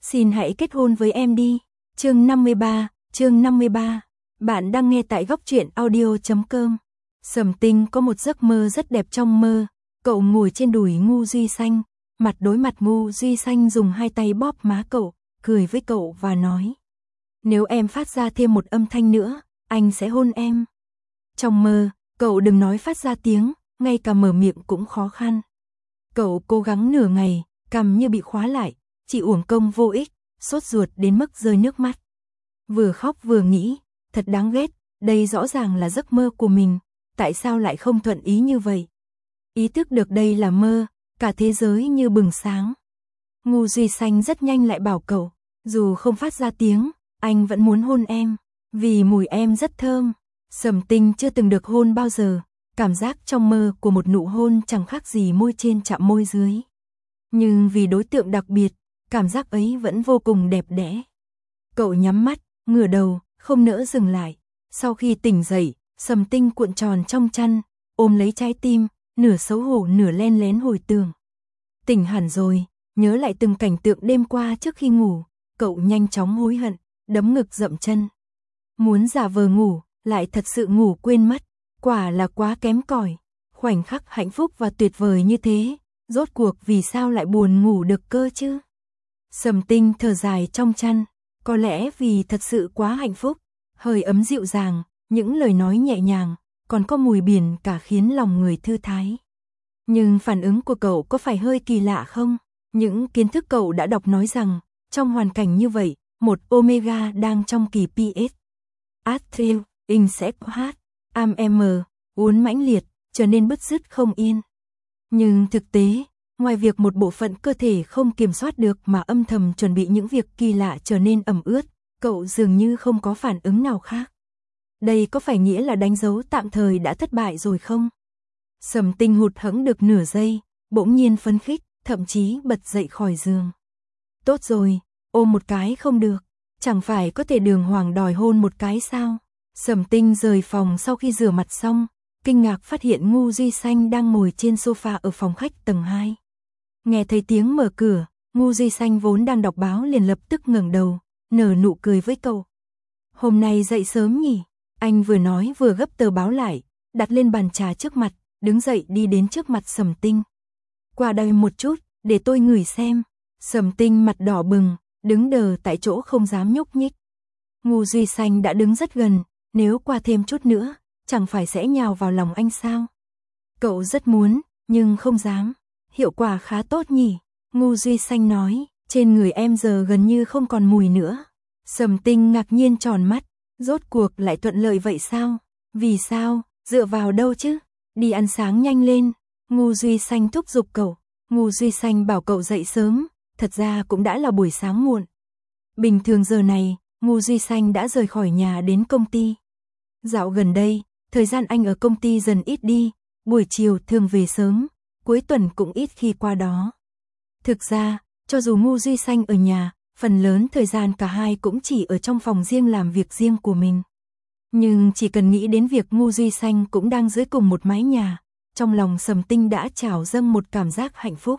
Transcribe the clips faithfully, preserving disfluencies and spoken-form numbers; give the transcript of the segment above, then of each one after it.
Xin hãy kết hôn với em đi. Chương năm mươi ba, chương năm mươi ba. Bạn đang nghe tại góc truyện audio chấm com. Sầm Tinh có một giấc mơ rất đẹp trong mơ, cậu ngồi trên đùi Ngô Duy Xanh, mặt đối mặt Ngô Duy Xanh dùng hai tay bóp má cậu, cười với cậu và nói: "Nếu em phát ra thêm một âm thanh nữa, anh sẽ hôn em." Trong mơ, cậu đừng nói phát ra tiếng, ngay cả mở miệng cũng khó khăn. Cậu cố gắng nửa ngày, cằm như bị khóa lại, chỉ uổng công vô ích, sốt ruột đến mức rơi nước mắt. Vừa khóc vừa nghĩ, thật đáng ghét, đây rõ ràng là giấc mơ của mình, tại sao lại không thuận ý như vậy? Ý thức được đây là mơ, cả thế giới như bừng sáng. Ngô Duy Xanh rất nhanh lại bảo cậu, dù không phát ra tiếng, anh vẫn muốn hôn em, vì mùi em rất thơm. Sầm Tinh chưa từng được hôn bao giờ, cảm giác trong mơ của một nụ hôn chẳng khác gì môi trên chạm môi dưới. Nhưng vì đối tượng đặc biệt, cảm giác ấy vẫn vô cùng đẹp đẽ. Cậu nhắm mắt, ngửa đầu, không nỡ dừng lại. Sau khi tỉnh dậy, Sầm Tinh cuộn tròn trong chăn, ôm lấy trái tim, nửa xấu hổ nửa len lén hồi tưởng. Tỉnh hẳn rồi, nhớ lại từng cảnh tượng đêm qua trước khi ngủ, cậu nhanh chóng hối hận, đấm ngực dậm chân. Muốn giả vờ ngủ, lại thật sự ngủ quên mất, quả là quá kém cỏi. Khoảnh khắc hạnh phúc và tuyệt vời như thế, rốt cuộc vì sao lại buồn ngủ được cơ chứ? Sầm Tinh thở dài trong chăn, có lẽ vì thật sự quá hạnh phúc, hơi ấm dịu dàng, những lời nói nhẹ nhàng, còn có mùi biển cả khiến lòng người thư thái. Nhưng phản ứng của cậu có phải hơi kỳ lạ không? Những kiến thức cậu đã đọc nói rằng, trong hoàn cảnh như vậy, một omega đang trong kỳ pê ét. Atrial, insect heart, am m, uốn mãnh liệt, trở nên bứt rứt không yên. Nhưng thực tế, ngoài việc một bộ phận cơ thể không kiểm soát được mà âm thầm chuẩn bị những việc kỳ lạ trở nên ẩm ướt, cậu dường như không có phản ứng nào khác. Đây có phải nghĩa là đánh dấu tạm thời đã thất bại rồi không? Sầm Tinh hụt hẫng được nửa giây, bỗng nhiên phấn khích, thậm chí bật dậy khỏi giường. Tốt rồi, ôm một cái không được, chẳng phải có thể đường hoàng đòi hôn một cái sao? Sầm Tinh rời phòng sau khi rửa mặt xong, kinh ngạc phát hiện Ngô Duy Xanh đang ngồi trên sofa ở phòng khách tầng hai. Nghe thấy tiếng mở cửa, Ngô Duy Xanh vốn đang đọc báo liền lập tức ngẩng đầu, nở nụ cười với cậu. Hôm nay dậy sớm nhỉ? Anh vừa nói vừa gấp tờ báo lại, đặt lên bàn trà trước mặt, đứng dậy đi đến trước mặt Sầm Tinh. Qua đây một chút, để tôi ngửi xem. Sầm Tinh mặt đỏ bừng, đứng đờ tại chỗ không dám nhúc nhích. Ngô Duy Xanh đã đứng rất gần, nếu qua thêm chút nữa, chẳng phải sẽ nhào vào lòng anh sao? Cậu rất muốn, nhưng không dám. Hiệu quả khá tốt nhỉ? Ngô Duy Xanh nói, trên người em giờ gần như không còn mùi nữa. Sầm Tinh ngạc nhiên tròn mắt, rốt cuộc lại thuận lợi vậy sao? Vì sao? Dựa vào đâu chứ? Đi ăn sáng nhanh lên. Ngô Duy Xanh thúc giục cậu. Ngô Duy Xanh bảo cậu dậy sớm, thật ra cũng đã là buổi sáng muộn. Bình thường giờ này, Ngô Duy Xanh đã rời khỏi nhà đến công ty. Dạo gần đây, thời gian anh ở công ty dần ít đi, buổi chiều thường về sớm, cuối tuần cũng ít khi qua đó. Thực ra, cho dù Ngô Duy Xanh ở nhà, phần lớn thời gian cả hai cũng chỉ ở trong phòng riêng làm việc riêng của mình. Nhưng chỉ cần nghĩ đến việc Ngô Duy Xanh cũng đang dưới cùng một mái nhà, trong lòng Sầm Tinh đã trào dâng một cảm giác hạnh phúc.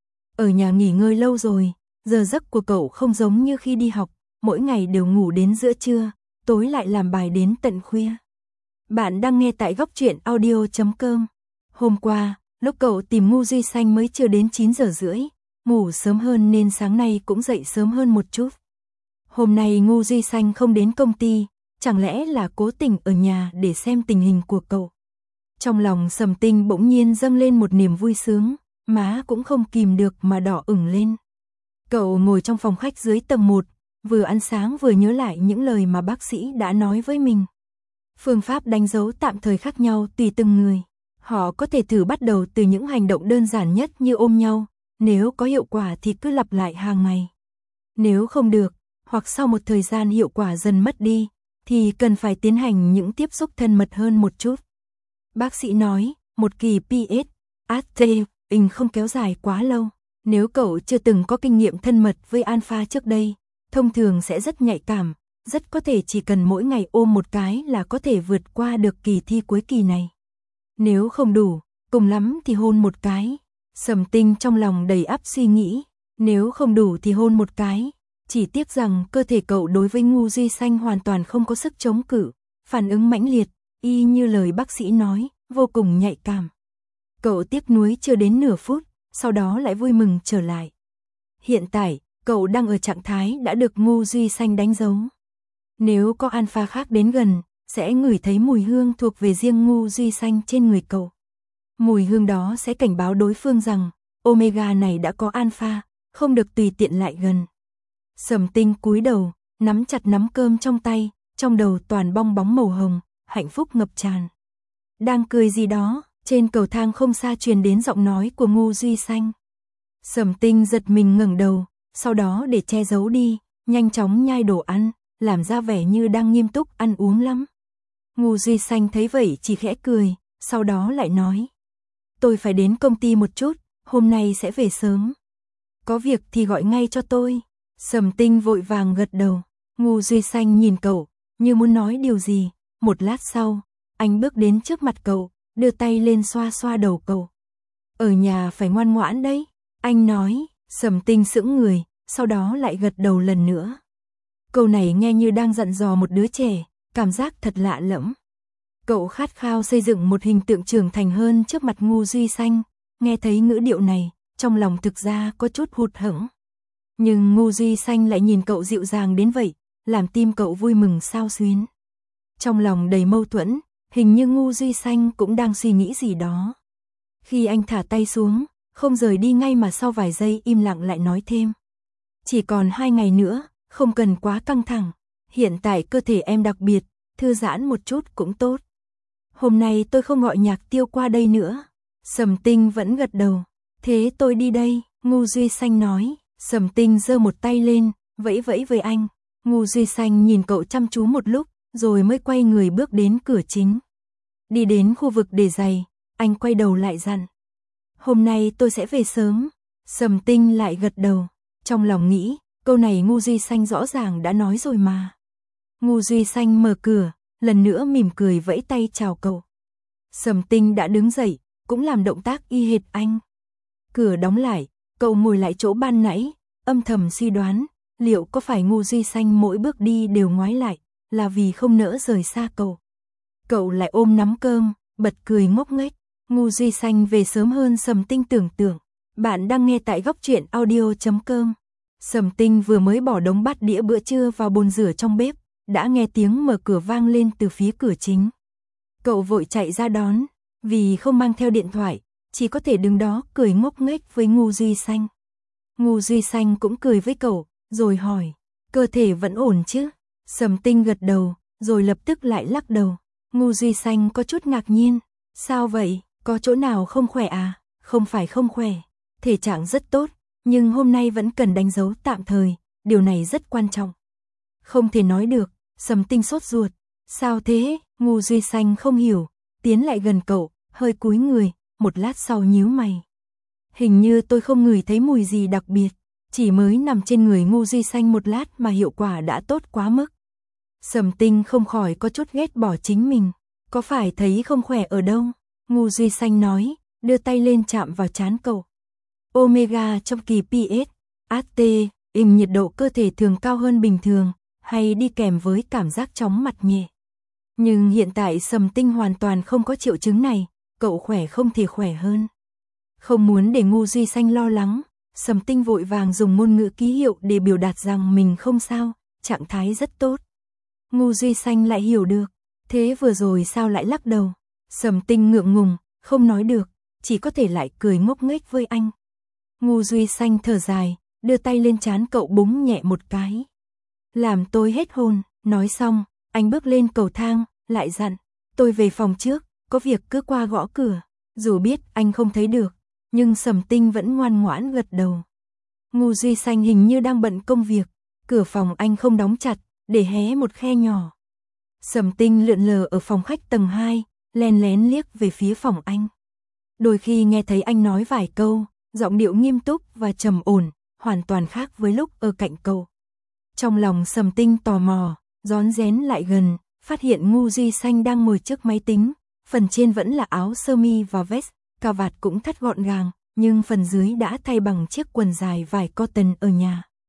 Ở nhà nghỉ ngơi lâu rồi, giờ giấc của cậu không giống như khi đi học, mỗi ngày đều ngủ đến giữa trưa, tối lại làm bài đến tận khuya. Bạn đang nghe tại góc truyện audio chấm com. Hôm qua, lúc cậu tìm Ngô Duy Xanh mới chưa đến chín giờ rưỡi, ngủ sớm hơn nên sáng nay cũng dậy sớm hơn một chút. Hôm nay Ngô Duy Xanh không đến công ty, chẳng lẽ là cố tình ở nhà để xem tình hình của cậu. Trong lòng Sầm Tinh bỗng nhiên dâng lên một niềm vui sướng, má cũng không kìm được mà đỏ ửng lên. Cậu ngồi trong phòng khách dưới tầng một, vừa ăn sáng vừa nhớ lại những lời mà bác sĩ đã nói với mình. Phương pháp đánh dấu tạm thời khác nhau tùy từng người. Họ có thể thử bắt đầu từ những hành động đơn giản nhất như ôm nhau, nếu có hiệu quả thì cứ lặp lại hàng ngày. Nếu không được, hoặc sau một thời gian hiệu quả dần mất đi, thì cần phải tiến hành những tiếp xúc thân mật hơn một chút. Bác sĩ nói, một kỳ pê ét, Atrial, không kéo dài quá lâu. Nếu cậu chưa từng có kinh nghiệm thân mật với alpha trước đây, thông thường sẽ rất nhạy cảm, rất có thể chỉ cần mỗi ngày ôm một cái là có thể vượt qua được kỳ thi cuối kỳ này. Nếu không đủ, cùng lắm thì hôn một cái. Sầm Tinh trong lòng đầy ắp suy nghĩ, nếu không đủ thì hôn một cái. Chỉ tiếc rằng cơ thể cậu đối với ngu duy xanh hoàn toàn không có sức chống cự, phản ứng mãnh liệt, y như lời bác sĩ nói, vô cùng nhạy cảm. Cậu tiếc nuối chưa đến nửa phút, sau đó lại vui mừng trở lại. Hiện tại, cậu đang ở trạng thái đã được ngu duy xanh đánh dấu. Nếu có alpha khác đến gần, sẽ ngửi thấy mùi hương thuộc về riêng ngu duy xanh trên người cậu. Mùi hương đó sẽ cảnh báo đối phương rằng, Omega này đã có alpha, không được tùy tiện lại gần. Sầm Tinh cúi đầu, nắm chặt nắm cơm trong tay, trong đầu toàn bong bóng màu hồng, hạnh phúc ngập tràn. Đang cười gì đó, trên cầu thang không xa truyền đến giọng nói của ngu duy xanh. Sầm Tinh giật mình ngẩng đầu, sau đó để che giấu đi, nhanh chóng nhai đồ ăn, làm ra vẻ như đang nghiêm túc ăn uống lắm. Ngu duy xanh thấy vậy chỉ khẽ cười, sau đó lại nói. Tôi phải đến công ty một chút, hôm nay sẽ về sớm. Có việc thì gọi ngay cho tôi. Sầm Tinh vội vàng gật đầu. Ngu duy xanh nhìn cậu, như muốn nói điều gì. Một lát sau, anh bước đến trước mặt cậu, đưa tay lên xoa xoa đầu cậu. Ở nhà phải ngoan ngoãn đấy, anh nói. Sầm Tinh sững người, sau đó lại gật đầu lần nữa. Câu này nghe như đang dặn dò một đứa trẻ, cảm giác thật lạ lẫm. Cậu khát khao xây dựng một hình tượng trưởng thành hơn trước mặt ngu duy xanh, nghe thấy ngữ điệu này, trong lòng thực ra có chút hụt hẫng. Nhưng ngu duy xanh lại nhìn cậu dịu dàng đến vậy, làm tim cậu vui mừng xao xuyến. Trong lòng đầy mâu thuẫn, hình như ngu duy xanh cũng đang suy nghĩ gì đó. Khi anh thả tay xuống, không rời đi ngay mà sau vài giây im lặng lại nói thêm. Chỉ còn hai ngày nữa, không cần quá căng thẳng. Hiện tại cơ thể em đặc biệt, thư giãn một chút cũng tốt. Hôm nay tôi không gọi Nhạc Tiêu qua đây nữa. Sầm Tinh vẫn gật đầu. Thế tôi đi đây, ngu duy xanh nói. Sầm Tinh giơ một tay lên, vẫy vẫy với anh. Ngu duy xanh nhìn cậu chăm chú một lúc, rồi mới quay người bước đến cửa chính. Đi đến khu vực để giày, anh quay đầu lại dặn. Hôm nay tôi sẽ về sớm. Sầm Tinh lại gật đầu. Trong lòng nghĩ, câu này ngu duy xanh rõ ràng đã nói rồi mà. Ngu duy xanh mở cửa, lần nữa mỉm cười vẫy tay chào cậu. Sầm Tinh đã đứng dậy, cũng làm động tác y hệt anh. Cửa đóng lại, cậu ngồi lại chỗ ban nãy, âm thầm suy đoán, liệu có phải ngu duy xanh mỗi bước đi đều ngoái lại, là vì không nỡ rời xa cậu. Cậu lại ôm nắm cơm, bật cười ngốc nghếch. Ngu duy xanh về sớm hơn Sầm Tinh tưởng tượng. Bạn đang nghe tại góc truyện audio chấm com. Sầm Tinh vừa mới bỏ đống bát đĩa bữa trưa vào bồn rửa trong bếp, đã nghe tiếng mở cửa vang lên từ phía cửa chính. Cậu vội chạy ra đón, vì không mang theo điện thoại, chỉ có thể đứng đó cười ngốc nghếch với ngu duy xanh. Ngu duy xanh cũng cười với cậu, rồi hỏi, cơ thể vẫn ổn chứ? Sầm Tinh gật đầu, rồi lập tức lại lắc đầu. Ngu duy xanh có chút ngạc nhiên, sao vậy, có chỗ nào không khỏe à? Không phải không khỏe, thể trạng rất tốt, nhưng hôm nay vẫn cần đánh dấu tạm thời, điều này rất quan trọng. Không thể nói được. Sầm Tinh sốt ruột. Sao thế? Ngu duy xanh không hiểu, tiến lại gần cậu, hơi cúi người, một lát sau nhíu mày. Hình như tôi không ngửi thấy mùi gì đặc biệt, chỉ mới nằm trên người ngu duy xanh một lát mà hiệu quả đã tốt quá mức. Sầm Tinh không khỏi có chút ghét bỏ chính mình, có phải thấy không khỏe ở đâu? Ngu duy xanh nói, đưa tay lên chạm vào trán cậu. Omega trong kỳ pê ét, hát tê, im nhiệt độ cơ thể thường cao hơn bình thường, hay đi kèm với cảm giác chóng mặt nhẹ. Nhưng hiện tại Sầm Tinh hoàn toàn không có triệu chứng này, cậu khỏe không thể khỏe hơn. Không muốn để ngu duy xanh lo lắng, Sầm Tinh vội vàng dùng ngôn ngữ ký hiệu để biểu đạt rằng mình không sao, trạng thái rất tốt. Ngu duy xanh lại hiểu được, thế vừa rồi sao lại lắc đầu? Sầm Tinh ngượng ngùng, không nói được, chỉ có thể lại cười ngốc nghếch với anh. Ngu duy xanh thở dài, đưa tay lên trán cậu búng nhẹ một cái. Làm tôi hết hồn, nói xong, anh bước lên cầu thang, lại dặn, tôi về phòng trước, có việc cứ qua gõ cửa. Dù biết anh không thấy được, nhưng Sầm Tinh vẫn ngoan ngoãn gật đầu. Ngu duy xanh hình như đang bận công việc, cửa phòng anh không đóng chặt, để hé một khe nhỏ. Sầm Tinh lượn lờ ở phòng khách tầng hai, lén lén liếc về phía phòng anh. Đôi khi nghe thấy anh nói vài câu, giọng điệu nghiêm túc và trầm ổn, hoàn toàn khác với lúc ở cạnh cậu. Trong lòng Sầm Tinh tò mò, rón rén lại gần, phát hiện ngu duy xanh đang ngồi trước máy tính, phần trên vẫn là áo sơ mi và vest, cà vạt cũng thắt gọn gàng, nhưng phần dưới đã thay bằng chiếc quần dài vải cotton ở nhà.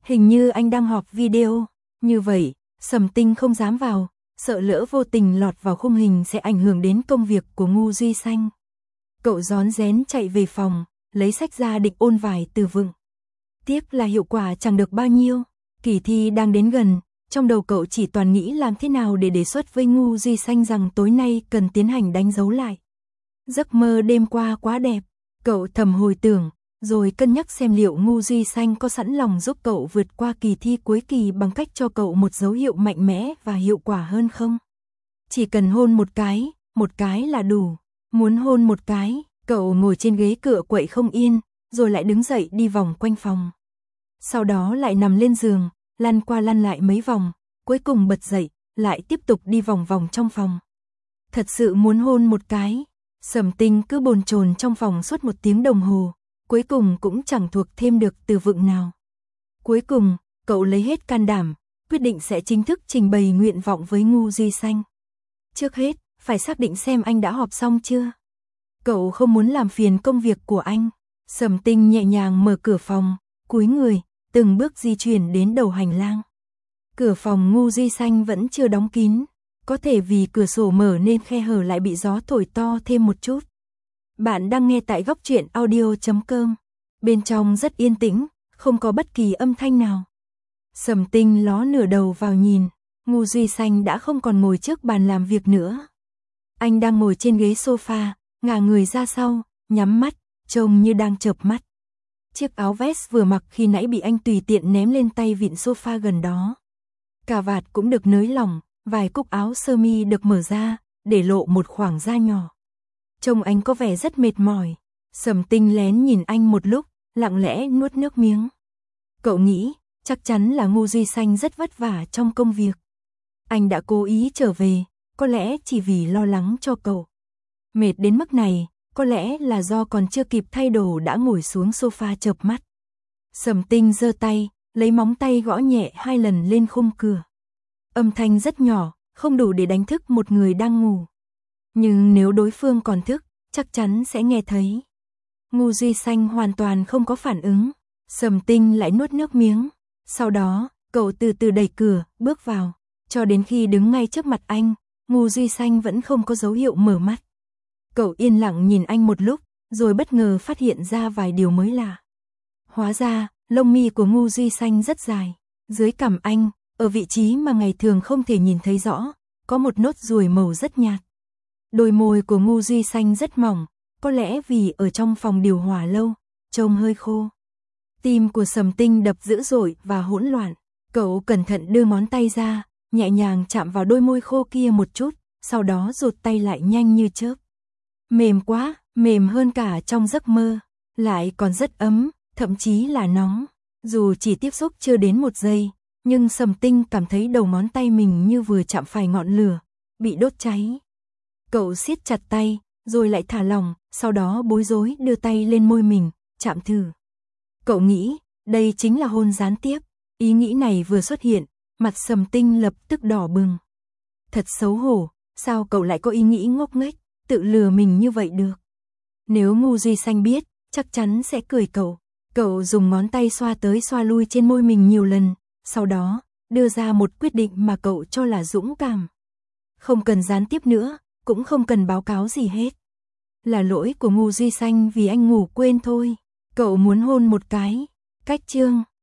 Hình như anh đang họp video. Như vậy, Sầm Tinh không dám vào, sợ lỡ vô tình lọt vào khung hình sẽ ảnh hưởng đến công việc của Ngô Duy Xanh. Cậu rón rén chạy về phòng, lấy sách ra định ôn vài từ vựng. Tiếc là hiệu quả chẳng được bao nhiêu, kỳ thi đang đến gần, trong đầu cậu chỉ toàn nghĩ làm thế nào để đề xuất với Ngô Duy Xanh rằng tối nay cần tiến hành đánh dấu lại. Giấc mơ đêm qua quá đẹp, cậu thầm hồi tưởng, rồi cân nhắc xem liệu Ngô Duy Xanh có sẵn lòng giúp cậu vượt qua kỳ thi cuối kỳ bằng cách cho cậu một dấu hiệu mạnh mẽ và hiệu quả hơn không. Chỉ cần hôn một cái, một cái là đủ. Muốn hôn một cái, cậu ngồi trên ghế cựa quậy không yên, rồi lại đứng dậy đi vòng quanh phòng. Sau đó lại nằm lên giường, lăn qua lăn lại mấy vòng, cuối cùng bật dậy, lại tiếp tục đi vòng vòng trong phòng. Thật sự muốn hôn một cái, Sầm Tinh cứ bồn chồn trong phòng suốt một tiếng đồng hồ, cuối cùng cũng chẳng thuộc thêm được từ vựng nào. Cuối cùng, cậu lấy hết can đảm, quyết định sẽ chính thức trình bày nguyện vọng với Ngô Duy Xanh. Trước hết, phải xác định xem anh đã họp xong chưa. Cậu không muốn làm phiền công việc của anh. Sầm Tinh nhẹ nhàng mở cửa phòng, cúi người, từng bước di chuyển đến đầu hành lang. Cửa phòng Ngô Duy Xanh vẫn chưa đóng kín, có thể vì cửa sổ mở nên khe hở lại bị gió thổi to thêm một chút. Bạn đang nghe tại góc truyện audio chấm com. Bên trong rất yên tĩnh, không có bất kỳ âm thanh nào. Sầm Tinh ló nửa đầu vào nhìn, Ngô Duy Xanh đã không còn ngồi trước bàn làm việc nữa. Anh đang ngồi trên ghế sofa, ngả người ra sau, nhắm mắt, trông như đang chợp mắt. Chiếc áo vest vừa mặc khi nãy bị anh tùy tiện ném lên tay vịn sofa gần đó. Cà vạt cũng được nới lỏng, vài cúc áo sơ mi được mở ra, để lộ một khoảng da nhỏ. Trông anh có vẻ rất mệt mỏi. Sầm Tinh lén nhìn anh một lúc, lặng lẽ nuốt nước miếng. Cậu nghĩ, chắc chắn là Ngô Duy Xanh rất vất vả trong công việc. Anh đã cố ý trở về, có lẽ chỉ vì lo lắng cho cậu. Mệt đến mức này, có lẽ là do còn chưa kịp thay đồ đã ngồi xuống sofa chợp mắt. Sầm Tinh giơ tay, lấy móng tay gõ nhẹ hai lần lên khung cửa. Âm thanh rất nhỏ, không đủ để đánh thức một người đang ngủ. Nhưng nếu đối phương còn thức, chắc chắn sẽ nghe thấy. Ngô Duy Xanh hoàn toàn không có phản ứng. Sầm Tinh lại nuốt nước miếng. Sau đó, cậu từ từ đẩy cửa, bước vào. Cho đến khi đứng ngay trước mặt anh, Ngô Duy Xanh vẫn không có dấu hiệu mở mắt. Cậu yên lặng nhìn anh một lúc, rồi bất ngờ phát hiện ra vài điều mới lạ. Hóa ra, lông mi của Ngô Duy Xanh rất dài. Dưới cằm anh, ở vị trí mà ngày thường không thể nhìn thấy rõ, có một nốt ruồi màu rất nhạt. Đôi môi của Ngô Duy Xanh rất mỏng, có lẽ vì ở trong phòng điều hòa lâu, trông hơi khô. Tim của Sầm Tinh đập dữ dội và hỗn loạn. Cậu cẩn thận đưa ngón tay ra, nhẹ nhàng chạm vào đôi môi khô kia một chút, sau đó rụt tay lại nhanh như chớp. Mềm quá, mềm hơn cả trong giấc mơ, lại còn rất ấm, thậm chí là nóng. Dù chỉ tiếp xúc chưa đến một giây, nhưng Sầm Tinh cảm thấy đầu ngón tay mình như vừa chạm phải ngọn lửa, bị đốt cháy. Cậu siết chặt tay, rồi lại thả lỏng, sau đó bối rối đưa tay lên môi mình, chạm thử. Cậu nghĩ, đây chính là hôn gián tiếp. Ý nghĩ này vừa xuất hiện, mặt Sầm Tinh lập tức đỏ bừng. Thật xấu hổ, sao cậu lại có ý nghĩ ngốc nghếch, tự lừa mình như vậy được. Nếu Ngô Duy Xanh biết, chắc chắn sẽ cười cậu. Cậu dùng ngón tay xoa tới xoa lui trên môi mình nhiều lần, sau đó, đưa ra một quyết định mà cậu cho là dũng cảm. Không cần gián tiếp nữa, cũng không cần báo cáo gì hết. Là lỗi của Ngô Duy Xanh vì anh ngủ quên thôi. Cậu muốn hôn một cái. Cách chương